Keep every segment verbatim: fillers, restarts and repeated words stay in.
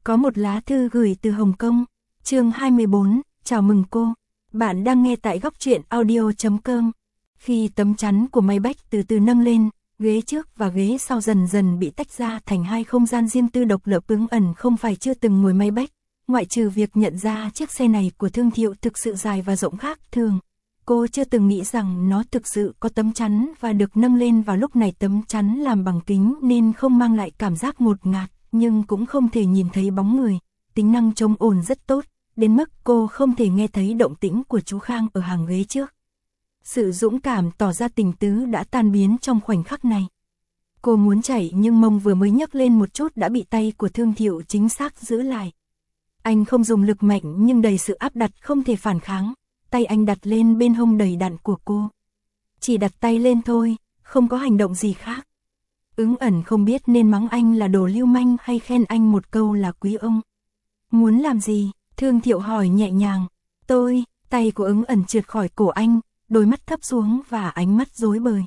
Có một lá thư gửi từ Hồng Kông, chương hai mươi bốn, chào mừng cô. Bạn đang nghe tại góc truyện audio chấm com. Khi tấm chắn của máy bách từ từ nâng lên, ghế trước và ghế sau dần dần bị tách ra thành hai không gian riêng tư độc lập. Ứng ẩn không phải chưa từng ngồi máy bách, ngoại trừ việc nhận ra chiếc xe này của Thương Thiệu thực sự dài và rộng khác thường. Cô chưa từng nghĩ rằng nó thực sự có tấm chắn và được nâng lên vào lúc này. Tấm chắn làm bằng kính nên không mang lại cảm giác ngột ngạt, nhưng cũng không thể nhìn thấy bóng người. Tính năng chống ồn rất tốt, đến mức cô không thể nghe thấy động tĩnh của chú Khang ở hàng ghế trước. Sự dũng cảm tỏ ra tình tứ đã tan biến trong khoảnh khắc này. Cô muốn chạy nhưng mông vừa mới nhấc lên một chút đã bị tay của Thương Thiệu chính xác giữ lại. Anh không dùng lực mạnh nhưng đầy sự áp đặt không thể phản kháng. Tay anh đặt lên bên hông đầy đặn của cô. Chỉ đặt tay lên thôi, không có hành động gì khác. Ứng ẩn không biết nên mắng anh là đồ lưu manh hay khen anh một câu là quý ông. Muốn làm gì? Thương Thiệu hỏi nhẹ nhàng. Tôi, tay của Ứng ẩn trượt khỏi cổ anh, đôi mắt thấp xuống và ánh mắt rối bời.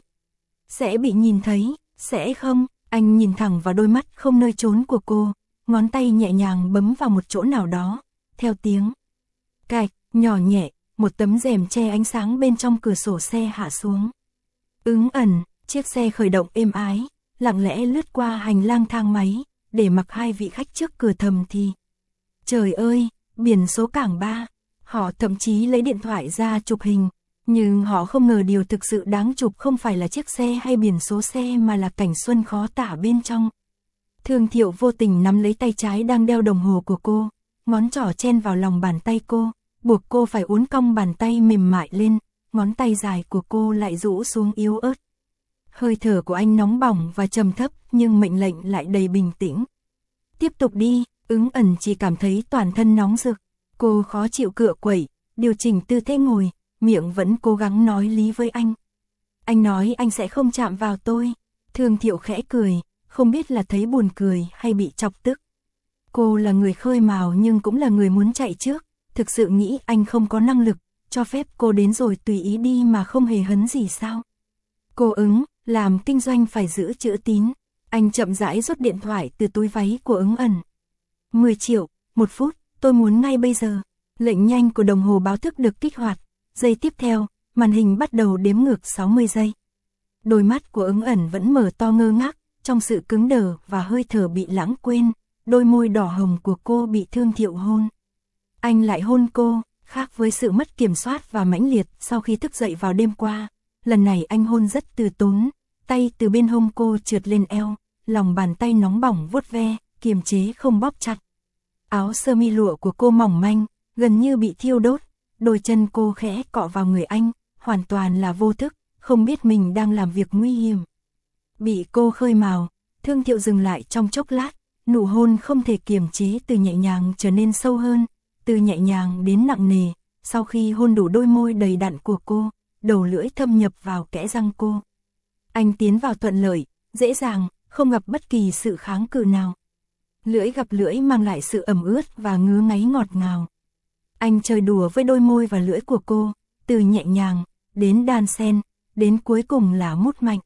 Sẽ bị nhìn thấy, sẽ không? Anh nhìn thẳng vào đôi mắt không nơi trốn của cô, ngón tay nhẹ nhàng bấm vào một chỗ nào đó, theo tiếng cạch, nhỏ nhẹ, một tấm rèm che ánh sáng bên trong cửa sổ xe hạ xuống. Ứng ẩn, chiếc xe khởi động êm ái, lặng lẽ lướt qua hành lang thang máy, để mặc hai vị khách trước cửa thầm thì. Trời ơi, biển số cảng ba, họ thậm chí lấy điện thoại ra chụp hình, nhưng họ không ngờ điều thực sự đáng chụp không phải là chiếc xe hay biển số xe mà là cảnh xuân khó tả bên trong. Thương Thiệu vô tình nắm lấy tay trái đang đeo đồng hồ của cô, ngón trỏ chen vào lòng bàn tay cô, buộc cô phải uốn cong bàn tay mềm mại lên, ngón tay dài của cô lại rũ xuống yếu ớt. Hơi thở của anh nóng bỏng và trầm thấp nhưng mệnh lệnh lại đầy bình tĩnh. Tiếp tục đi. Ứng ẩn chỉ cảm thấy toàn thân nóng rực. Cô khó chịu cựa quẩy, điều chỉnh tư thế ngồi, miệng vẫn cố gắng nói lý với anh. Anh nói anh sẽ không chạm vào tôi. Thương Thiệu khẽ cười, không biết là thấy buồn cười hay bị chọc tức. Cô là người khơi mào nhưng cũng là người muốn chạy trước, thực sự nghĩ anh không có năng lực, cho phép cô đến rồi tùy ý đi mà không hề hấn gì sao. Cô ứng, làm kinh doanh phải giữ chữ tín. Anh chậm rãi rút điện thoại từ túi váy của Ứng ẩn. mười triệu, một phút, tôi muốn ngay bây giờ. Lệnh nhanh của đồng hồ báo thức được kích hoạt. Giây tiếp theo, màn hình bắt đầu đếm ngược sáu mươi giây. Đôi mắt của Ứng ẩn vẫn mở to ngơ ngác, trong sự cứng đờ và hơi thở bị lãng quên, đôi môi đỏ hồng của cô bị Thương Thiệu hôn. Anh lại hôn cô, khác với sự mất kiểm soát và mãnh liệt sau khi thức dậy vào đêm qua. Lần này anh hôn rất từ tốn, tay từ bên hông cô trượt lên eo, lòng bàn tay nóng bỏng vuốt ve, kiềm chế không bóp chặt. Áo sơ mi lụa của cô mỏng manh, gần như bị thiêu đốt, đôi chân cô khẽ cọ vào người anh, hoàn toàn là vô thức, không biết mình đang làm việc nguy hiểm. Bị cô khơi mào, Thương Thiệu dừng lại trong chốc lát, nụ hôn không thể kiềm chế từ nhẹ nhàng trở nên sâu hơn, từ nhẹ nhàng đến nặng nề. Sau khi hôn đủ đôi môi đầy đặn của cô, đầu lưỡi thâm nhập vào kẽ răng cô. Anh tiến vào thuận lợi, dễ dàng, không gặp bất kỳ sự kháng cự nào. Lưỡi gặp lưỡi mang lại sự ẩm ướt và ngứa ngáy ngọt ngào. Anh chơi đùa với đôi môi và lưỡi của cô, từ nhẹ nhàng, đến đan sen, đến cuối cùng là mút mạnh.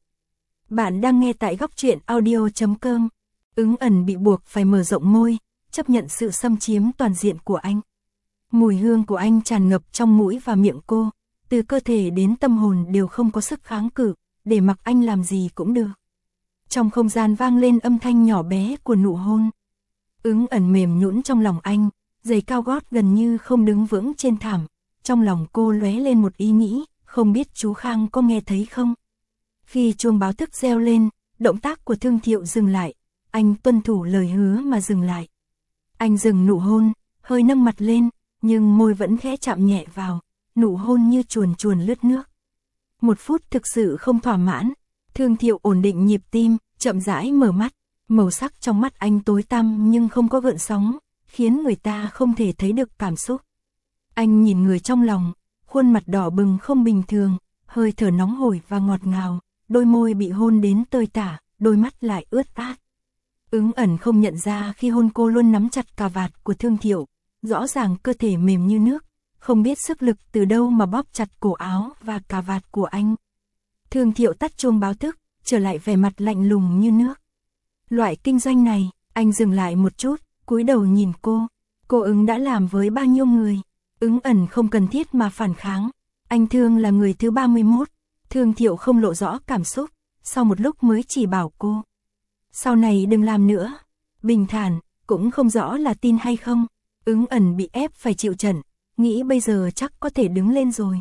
Bạn đang nghe tại góc truyện audio chấm com. Ứng ẩn bị buộc phải mở rộng môi, chấp nhận sự xâm chiếm toàn diện của anh. Mùi hương của anh tràn ngập trong mũi và miệng cô, từ cơ thể đến tâm hồn đều không có sức kháng cự, để mặc anh làm gì cũng được. Trong không gian vang lên âm thanh nhỏ bé của nụ hôn. Ứng ẩn mềm nhũn trong lòng anh, giày cao gót gần như không đứng vững trên thảm. Trong lòng cô lóe lên một ý nghĩ, không biết chú Khang có nghe thấy không? Khi chuông báo thức reo lên, động tác của Thương Thiệu dừng lại. Anh tuân thủ lời hứa mà dừng lại. Anh dừng nụ hôn, hơi nâng mặt lên, nhưng môi vẫn khẽ chạm nhẹ vào, nụ hôn như chuồn chuồn lướt nước. Một phút thực sự không thỏa mãn, Thương Thiệu ổn định nhịp tim, chậm rãi mở mắt. Màu sắc trong mắt anh tối tăm nhưng không có gợn sóng, khiến người ta không thể thấy được cảm xúc. Anh nhìn người trong lòng, khuôn mặt đỏ bừng không bình thường, hơi thở nóng hổi và ngọt ngào, đôi môi bị hôn đến tơi tả, đôi mắt lại ướt át. Ứng ẩn không nhận ra khi hôn cô luôn nắm chặt cà vạt của Thương Thiệu, rõ ràng cơ thể mềm như nước, không biết sức lực từ đâu mà bóp chặt cổ áo và cà vạt của anh. Thương Thiệu tắt chuông báo thức, trở lại vẻ mặt lạnh lùng như nước. Loại kinh doanh này, anh dừng lại một chút, cúi đầu nhìn cô. Cô Ứng đã làm với bao nhiêu người. Ứng ẩn không cần thiết mà phản kháng. Anh Thương là người thứ ba mươi mốt. Thương Thiệu không lộ rõ cảm xúc, sau một lúc mới chỉ bảo cô. Sau này đừng làm nữa. Bình thản, cũng không rõ là tin hay không. Ứng ẩn bị ép phải chịu trận, nghĩ bây giờ chắc có thể đứng lên rồi.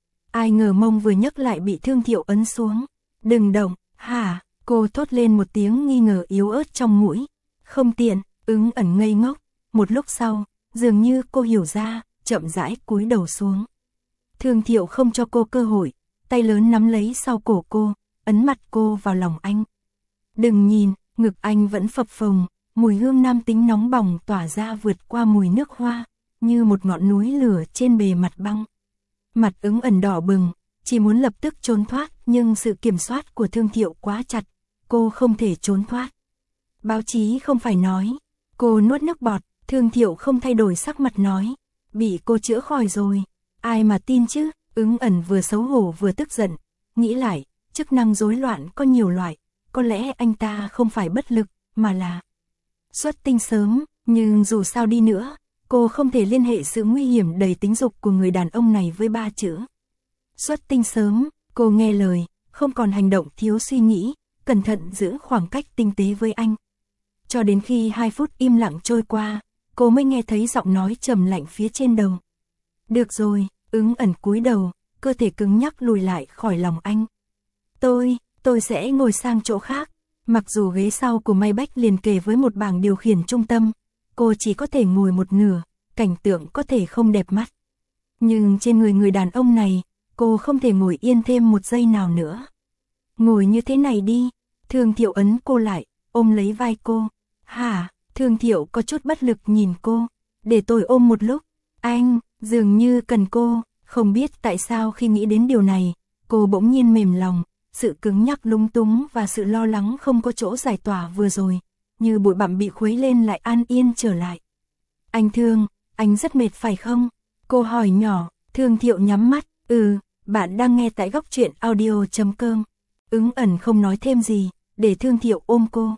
Ai ngờ mông vừa nhấc lại bị Thương Thiệu ấn xuống. Đừng động, hả? Cô thốt lên một tiếng nghi ngờ yếu ớt trong mũi. Không tiện, Ứng ẩn ngây ngốc. Một lúc sau, dường như cô hiểu ra, chậm rãi cúi đầu xuống. Thương Thiệu không cho cô cơ hội, tay lớn nắm lấy sau cổ cô, ấn mặt cô vào lòng anh. Đừng nhìn, ngực anh vẫn phập phồng, mùi hương nam tính nóng bỏng tỏa ra vượt qua mùi nước hoa, như một ngọn núi lửa trên bề mặt băng. Mặt Ứng ẩn đỏ bừng, chỉ muốn lập tức trốn thoát, nhưng sự kiểm soát của Thương Thiệu quá chặt, cô không thể trốn thoát. Báo chí không phải nói. Cô nuốt nước bọt. Thương Thiệu không thay đổi sắc mặt nói. Bị cô chữa khỏi rồi. Ai mà tin chứ? Ứng ẩn vừa xấu hổ vừa tức giận. Nghĩ lại, chức năng rối loạn có nhiều loại. Có lẽ anh ta không phải bất lực, mà là xuất tinh sớm. Nhưng dù sao đi nữa, cô không thể liên hệ sự nguy hiểm đầy tính dục của người đàn ông này với ba chữ xuất tinh sớm. Cô nghe lời, không còn hành động thiếu suy nghĩ, cẩn thận giữ khoảng cách tinh tế với anh. Cho đến khi hai phút im lặng trôi qua, cô mới nghe thấy giọng nói trầm lạnh phía trên đầu. Được rồi, Ứng ẩn cúi đầu, cơ thể cứng nhắc lùi lại khỏi lòng anh. Tôi, tôi sẽ ngồi sang chỗ khác. Mặc dù ghế sau của Maybach liền kề với một bảng điều khiển trung tâm, cô chỉ có thể ngồi một nửa, cảnh tượng có thể không đẹp mắt. Nhưng trên người người đàn ông này, cô không thể ngồi yên thêm một giây nào nữa. Ngồi như thế này đi. Thương Thiệu ấn cô lại, ôm lấy vai cô. Hả? Thương Thiệu có chút bất lực nhìn cô. Để tôi ôm một lúc. Anh, dường như cần cô. Không biết tại sao khi nghĩ đến điều này, cô bỗng nhiên mềm lòng. Sự cứng nhắc lung túng và sự lo lắng không có chỗ giải tỏa vừa rồi, như bụi bặm bị khuấy lên lại an yên trở lại. Anh Thương, anh rất mệt phải không? Cô hỏi nhỏ. Thương Thiệu nhắm mắt. Ừ, bạn đang nghe tại góc truyện audio chấm com. Ứng ẩn không nói thêm gì, để Thương Thiệu ôm cô.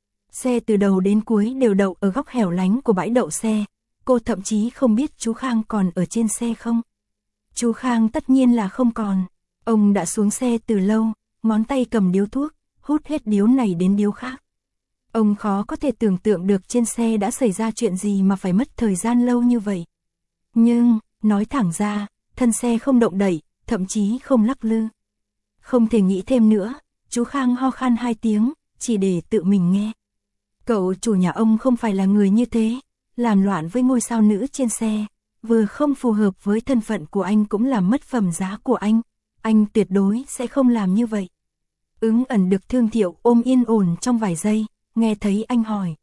Xe từ đầu đến cuối đều đậu ở góc hẻo lánh của bãi đậu xe. Cô thậm chí không biết chú Khang còn ở trên xe không. Chú Khang tất nhiên là không còn. Ông đã xuống xe từ lâu, ngón tay cầm điếu thuốc, hút hết điếu này đến điếu khác. Ông khó có thể tưởng tượng được trên xe đã xảy ra chuyện gì mà phải mất thời gian lâu như vậy. Nhưng, nói thẳng ra, thân xe không động đậy, thậm chí không lắc lư. Không thể nghĩ thêm nữa, chú Khang ho khan hai tiếng, chỉ để tự mình nghe. Cậu chủ nhà ông không phải là người như thế, làm loạn với ngôi sao nữ trên xe, vừa không phù hợp với thân phận của anh cũng làm mất phẩm giá của anh. Anh tuyệt đối sẽ không làm như vậy. Ứng ẩn được Thương Thiệu ôm yên ổn trong vài giây, nghe thấy anh hỏi.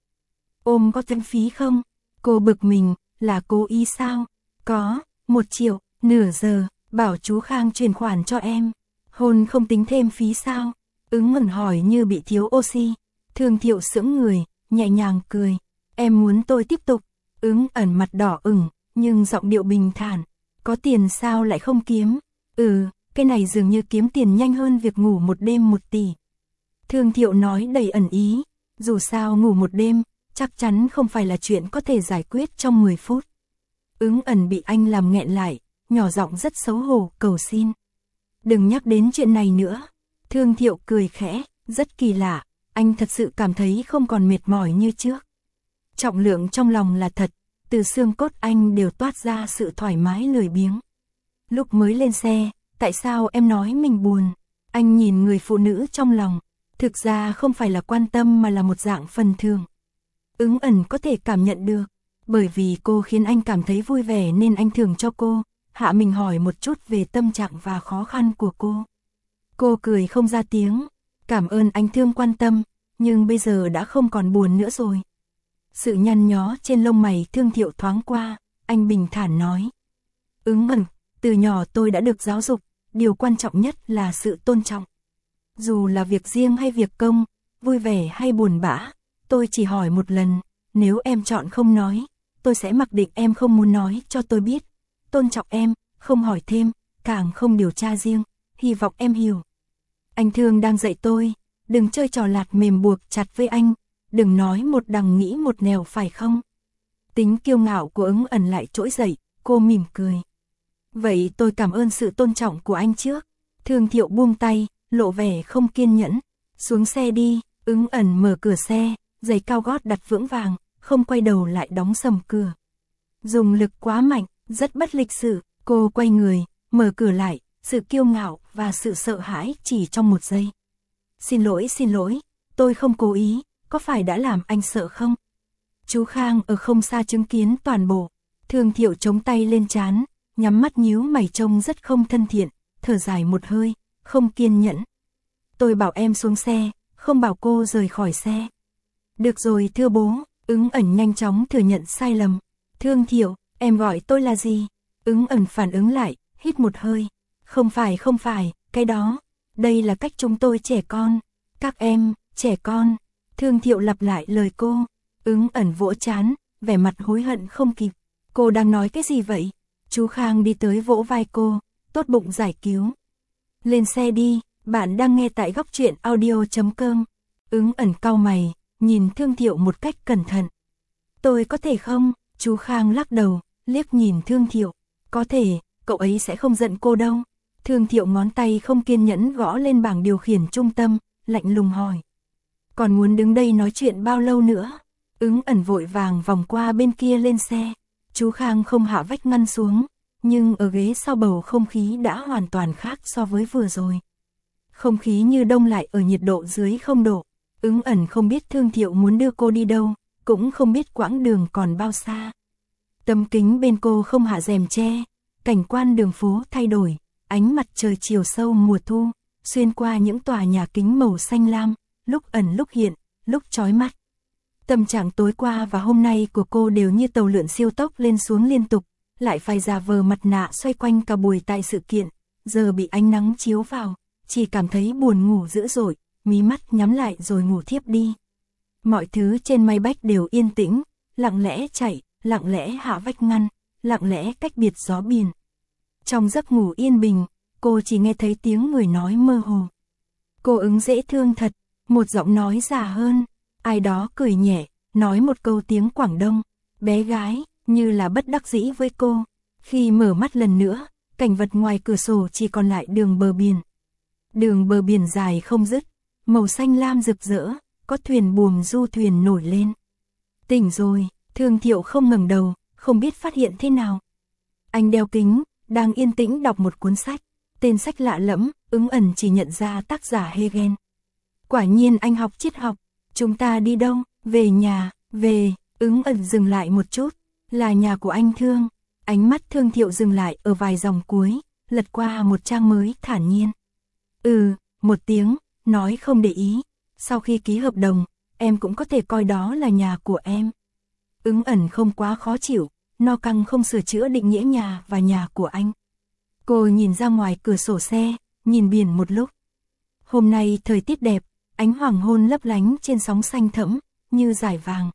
Ôm có thêm phí không? Cô bực mình, là cố ý sao? Có, một triệu, nửa giờ, bảo chú Khang chuyển khoản cho em. Hôn không tính thêm phí sao? Ứng ẩn hỏi như bị thiếu oxy. Thương Thiệu sững người, nhẹ nhàng cười. Em muốn tôi tiếp tục. Ứng ẩn mặt đỏ ửng, nhưng giọng điệu bình thản. Có tiền sao lại không kiếm? Ừ, cái này dường như kiếm tiền nhanh hơn việc ngủ một đêm một tỷ. Thương Thiệu nói đầy ẩn ý. Dù sao ngủ một đêm, chắc chắn không phải là chuyện có thể giải quyết trong mười phút. Ứng ẩn bị anh làm nghẹn lại, nhỏ giọng rất xấu hổ cầu xin. Đừng nhắc đến chuyện này nữa. Thương Thiệu cười khẽ, rất kỳ lạ, anh thật sự cảm thấy không còn mệt mỏi như trước. Trọng lượng trong lòng là thật, từ xương cốt anh đều toát ra sự thoải mái lười biếng. Lúc mới lên xe, tại sao em nói mình buồn? Anh nhìn người phụ nữ trong lòng, thực ra không phải là quan tâm mà là một dạng phần thường. Ứng ẩn có thể cảm nhận được, bởi vì cô khiến anh cảm thấy vui vẻ nên anh thưởng cho cô, hạ mình hỏi một chút về tâm trạng và khó khăn của cô. Cô cười không ra tiếng, cảm ơn anh Thương quan tâm, nhưng bây giờ đã không còn buồn nữa rồi. Sự nhăn nhó trên lông mày Thương Thiệu thoáng qua, anh bình thản nói. Ứng ẩn, từ nhỏ tôi đã được giáo dục, điều quan trọng nhất là sự tôn trọng. Dù là việc riêng hay việc công, vui vẻ hay buồn bã, tôi chỉ hỏi một lần, nếu em chọn không nói, tôi sẽ mặc định em không muốn nói cho tôi biết. Tôn trọng em, không hỏi thêm, càng không điều tra riêng, hy vọng em hiểu. Anh Thương đang dạy tôi, đừng chơi trò lạt mềm buộc chặt với anh, đừng nói một đằng nghĩ một nẻo phải không? Tính kiêu ngạo của Ứng Ẩn lại trỗi dậy, cô mỉm cười. Vậy tôi cảm ơn sự tôn trọng của anh trước. Thương Thiệu buông tay, lộ vẻ không kiên nhẫn. Xuống xe đi. Ứng Ẩn mở cửa xe, giày cao gót đặt vững vàng, không quay đầu lại đóng sầm cửa. Dùng lực quá mạnh, rất bất lịch sự. Cô quay người, mở cửa lại, sự kiêu ngạo và sự sợ hãi chỉ trong một giây. Xin lỗi xin lỗi, tôi không cố ý, có phải đã làm anh sợ không? Chú Khang ở không xa chứng kiến toàn bộ. Thương Thiệu chống tay lên trán, nhắm mắt nhíu mày trông rất không thân thiện, thở dài một hơi, không kiên nhẫn. Tôi bảo em xuống xe, không bảo cô rời khỏi xe. Được rồi thưa bố. Ứng Ẩn nhanh chóng thừa nhận sai lầm. Thương Thiệu, em gọi tôi là gì? Ứng Ẩn phản ứng lại, hít một hơi. Không phải không phải, cái đó. Đây là cách chúng tôi trẻ con. Các em, trẻ con. Thương Thiệu lặp lại lời cô. Ứng Ẩn vỗ trán, vẻ mặt hối hận không kịp. Cô đang nói cái gì vậy? Chú Khang đi tới vỗ vai cô, tốt bụng giải cứu. Lên xe đi, bạn đang nghe tại góc truyện audio chấm com. Ứng Ẩn cau mày, nhìn Thương Thiệu một cách cẩn thận. Tôi có thể không? Chú Khang lắc đầu, liếc nhìn Thương Thiệu. Có thể, cậu ấy sẽ không giận cô đâu. Thương Thiệu ngón tay không kiên nhẫn gõ lên bảng điều khiển trung tâm, lạnh lùng hỏi. Còn muốn đứng đây nói chuyện bao lâu nữa? Ứng Ẩn vội vàng vòng qua bên kia lên xe. Chú Khang không hạ vách ngăn xuống, nhưng ở ghế sau bầu không khí đã hoàn toàn khác so với vừa rồi. Không khí như đông lại ở nhiệt độ dưới không độ. Ứng Ẩn không biết Thương Thiệu muốn đưa cô đi đâu, cũng không biết quãng đường còn bao xa. Tấm kính bên cô không hạ rèm che, cảnh quan đường phố thay đổi, ánh mặt trời chiều sâu mùa thu, xuyên qua những tòa nhà kính màu xanh lam, lúc ẩn lúc hiện, lúc chói mắt. Tâm trạng tối qua và hôm nay của cô đều như tàu lượn siêu tốc lên xuống liên tục, lại phải giả vờ mặt nạ xoay quanh cả buổi tại sự kiện, giờ bị ánh nắng chiếu vào, chỉ cảm thấy buồn ngủ dữ dội, mí mắt nhắm lại rồi ngủ thiếp đi. Mọi thứ trên máy bách đều yên tĩnh, lặng lẽ chạy, lặng lẽ hạ vách ngăn, lặng lẽ cách biệt gió biển. Trong giấc ngủ yên bình, cô chỉ nghe thấy tiếng người nói mơ hồ. Cô Ứng dễ thương thật, một giọng nói già hơn, ai đó cười nhẹ, nói một câu tiếng Quảng Đông, bé gái, như là bất đắc dĩ với cô. Khi mở mắt lần nữa, cảnh vật ngoài cửa sổ chỉ còn lại đường bờ biển. Đường bờ biển dài không dứt, màu xanh lam rực rỡ, có thuyền buồm du thuyền nổi lên. Tỉnh rồi, Thương Thiệu không ngẩng đầu, không biết phát hiện thế nào. Anh đeo kính, đang yên tĩnh đọc một cuốn sách, tên sách lạ lẫm, Ứng Ẩn chỉ nhận ra tác giả Hegel. Quả nhiên anh học triết học. Chúng ta đi đâu? Về nhà, về. Ứng Ẩn dừng lại một chút, là nhà của anh Thương. Ánh mắt Thương Thiệu dừng lại ở vài dòng cuối, lật qua một trang mới thản nhiên. Ừ, một tiếng, nói không để ý. Sau khi ký hợp đồng, em cũng có thể coi đó là nhà của em. Ứng Ẩn không quá khó chịu, no căng không sửa chữa định nghĩa nhà và nhà của anh. Cô nhìn ra ngoài cửa sổ xe, nhìn biển một lúc. Hôm nay thời tiết đẹp, ánh hoàng hôn lấp lánh trên sóng xanh thẫm, như dải vàng.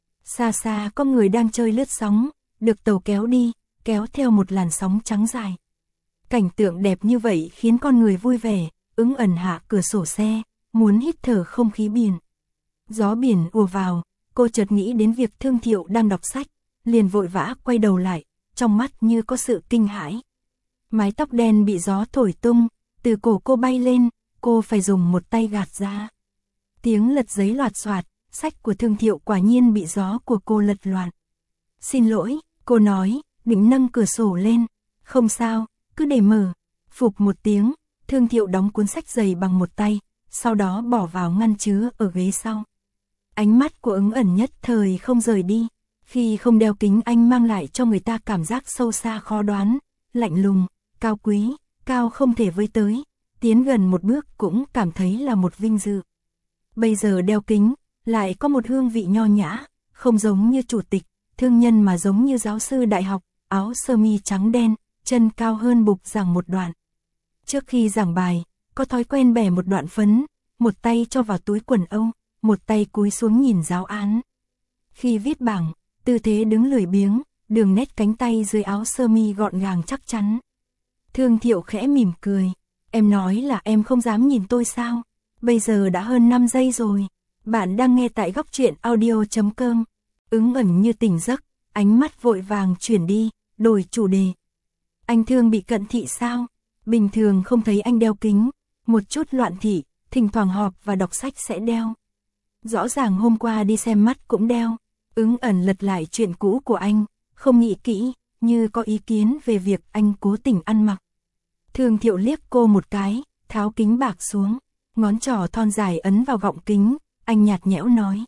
Xa xa có người đang chơi lướt sóng, được tàu kéo đi, kéo theo một làn sóng trắng dài. Cảnh tượng đẹp như vậy khiến con người vui vẻ, Ứng Ẩn hạ cửa sổ xe, muốn hít thở không khí biển. Gió biển ùa vào, cô chợt nghĩ đến việc Thương Thiệu đang đọc sách, liền vội vã quay đầu lại, trong mắt như có sự kinh hãi. Mái tóc đen bị gió thổi tung, từ cổ cô bay lên, cô phải dùng một tay gạt ra. Tiếng lật giấy loạt xoạt, sách của Thương Thiệu quả nhiên bị gió của cô lật loạn. Xin lỗi, cô nói, định nâng cửa sổ lên. Không sao, cứ để mở. Phụp một tiếng, Thương Thiệu đóng cuốn sách dày bằng một tay, sau đó bỏ vào ngăn chứa ở ghế sau. Ánh mắt của Ứng Ẩn nhất thời không rời đi. Khi không đeo kính anh mang lại cho người ta cảm giác sâu xa khó đoán, lạnh lùng, cao quý, cao không thể với tới. Tiến gần một bước cũng cảm thấy là một vinh dự. Bây giờ đeo kính, lại có một hương vị nho nhã, không giống như chủ tịch, thương nhân mà giống như giáo sư đại học, áo sơ mi trắng đen, chân cao hơn bục giảng một đoạn. Trước khi giảng bài, có thói quen bẻ một đoạn phấn, một tay cho vào túi quần âu, một tay cúi xuống nhìn giáo án. Khi viết bảng, tư thế đứng lười biếng, đường nét cánh tay dưới áo sơ mi gọn gàng chắc chắn. Thương Thiệu khẽ mỉm cười, em nói là em không dám nhìn tôi sao? Bây giờ đã hơn năm giây rồi. Bạn đang nghe tại góc truyện audio chấm com. Ứng Ẩn như tỉnh giấc, ánh mắt vội vàng chuyển đi, đổi chủ đề. Anh thương bị cận thị sao? Bình thường không thấy anh đeo kính, một chút loạn thị, thỉnh thoảng họp và đọc sách sẽ đeo. Rõ ràng hôm qua đi xem mắt cũng đeo. Ứng ẩn lật lại chuyện cũ của anh, không nghĩ kỹ, như có ý kiến về việc anh cố tình ăn mặc. Thường Thiệu liếc cô một cái, tháo kính bạc xuống, ngón trỏ thon dài ấn vào gọng kính, anh nhạt nhẽo nói.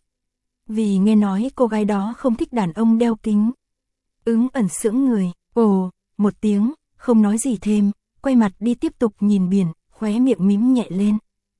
Vì nghe nói cô gái đó không thích đàn ông đeo kính. Ứng ẩn sững người, ồ, một tiếng, không nói gì thêm, quay mặt đi tiếp tục nhìn biển, khóe miệng mím nhẹ lên.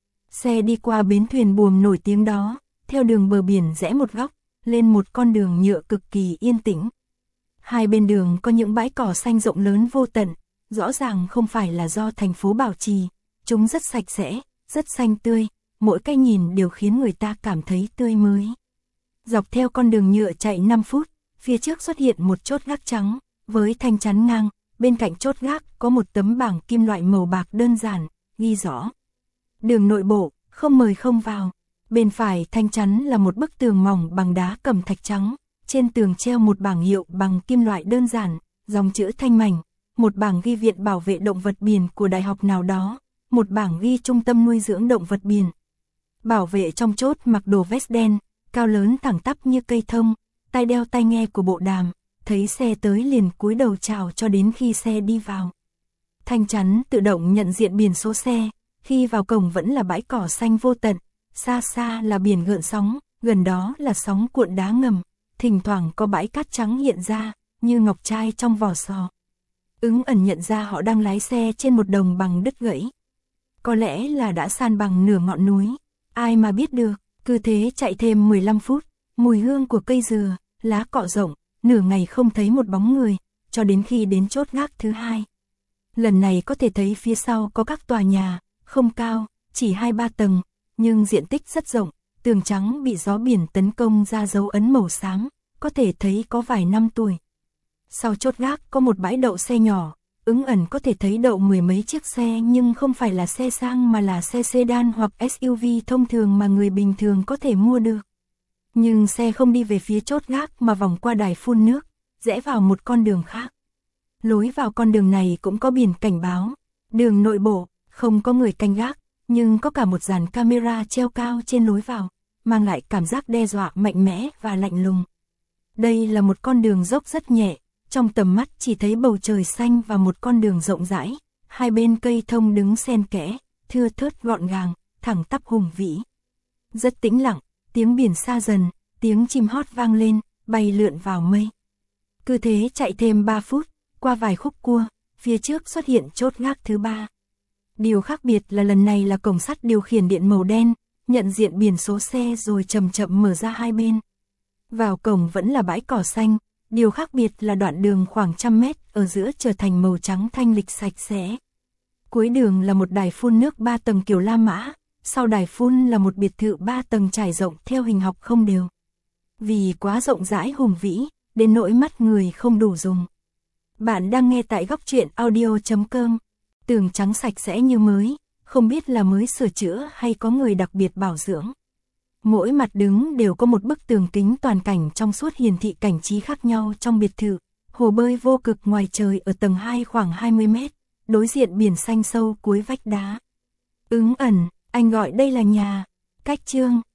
Xe đi qua bến thuyền buồm nổi tiếng đó, theo đường bờ biển rẽ một góc, lên một con đường nhựa cực kỳ yên tĩnh. Hai bên đường có những bãi cỏ xanh rộng lớn vô tận, rõ ràng không phải là do thành phố bảo trì, chúng rất sạch sẽ, rất xanh tươi, mỗi cái nhìn đều khiến người ta cảm thấy tươi mới. Dọc theo con đường nhựa chạy năm phút, phía trước xuất hiện một chốt gác trắng, với thanh chắn ngang, bên cạnh chốt gác có một tấm bảng kim loại màu bạc đơn giản, ghi rõ. Đường nội bộ, không mời không vào. Bên phải thanh chắn là một bức tường mỏng bằng đá cẩm thạch trắng, trên tường treo một bảng hiệu bằng kim loại đơn giản, dòng chữ thanh mảnh, một bảng ghi Viện Bảo vệ Động vật Biển của đại học nào đó, một bảng ghi Trung tâm nuôi dưỡng động vật biển. Bảo vệ trong chốt mặc đồ vest đen, cao lớn thẳng tắp như cây thông, tai đeo tai nghe của bộ đàm, thấy xe tới liền cúi đầu chào cho đến khi xe đi vào. Thanh chắn tự động nhận diện biển số xe, khi vào cổng vẫn là bãi cỏ xanh vô tận, xa xa là biển gợn sóng, gần đó là sóng cuộn đá ngầm, thỉnh thoảng có bãi cát trắng hiện ra, như ngọc trai trong vỏ sò. Ứng ẩn nhận ra họ đang lái xe trên một đồng bằng đứt gãy. Có lẽ là đã san bằng nửa ngọn núi, ai mà biết được, cứ thế chạy thêm mười lăm phút, mùi hương của cây dừa, lá cọ rộng, nửa ngày không thấy một bóng người, cho đến khi đến chốt gác thứ hai. Lần này có thể thấy phía sau có các tòa nhà, không cao, chỉ hai ba tầng, nhưng diện tích rất rộng, tường trắng bị gió biển tấn công ra dấu ấn màu xám, có thể thấy có vài năm tuổi. Sau chốt gác có một bãi đậu xe nhỏ, Ứng ẩn có thể thấy đậu mười mấy chiếc xe nhưng không phải là xe sang mà là xe sedan hoặc ét u vê thông thường mà người bình thường có thể mua được. Nhưng xe không đi về phía chốt gác mà vòng qua đài phun nước, rẽ vào một con đường khác. Lối vào con đường này cũng có biển cảnh báo, đường nội bộ, không có người canh gác, nhưng có cả một dàn camera treo cao trên lối vào, mang lại cảm giác đe dọa mạnh mẽ và lạnh lùng. Đây là một con đường dốc rất nhẹ, trong tầm mắt chỉ thấy bầu trời xanh và một con đường rộng rãi, hai bên cây thông đứng xen kẽ, thưa thớt gọn gàng, thẳng tắp hùng vĩ. Rất tĩnh lặng, tiếng biển xa dần, tiếng chim hót vang lên, bay lượn vào mây. Cứ thế chạy thêm ba phút, qua vài khúc cua, phía trước xuất hiện chốt gác thứ ba. Điều khác biệt là lần này là cổng sắt điều khiển điện màu đen, nhận diện biển số xe rồi chậm chậm mở ra hai bên. Vào cổng vẫn là bãi cỏ xanh, điều khác biệt là đoạn đường khoảng trăm mét ở giữa trở thành màu trắng thanh lịch sạch sẽ. Cuối đường là một đài phun nước ba tầng kiểu La Mã, sau đài phun là một biệt thự ba tầng trải rộng theo hình học không đều. Vì quá rộng rãi hùng vĩ, đến nỗi mắt người không đủ dùng. Bạn đang nghe tại góc truyện audio chấm com. Tường trắng sạch sẽ như mới, không biết là mới sửa chữa hay có người đặc biệt bảo dưỡng. Mỗi mặt đứng đều có một bức tường kính toàn cảnh trong suốt hiển thị cảnh trí khác nhau trong biệt thự. Hồ bơi vô cực ngoài trời ở tầng hai khoảng hai mươi mét, đối diện biển xanh sâu cuối vách đá. Ứng ẩn, anh gọi đây là nhà. Cách Chương.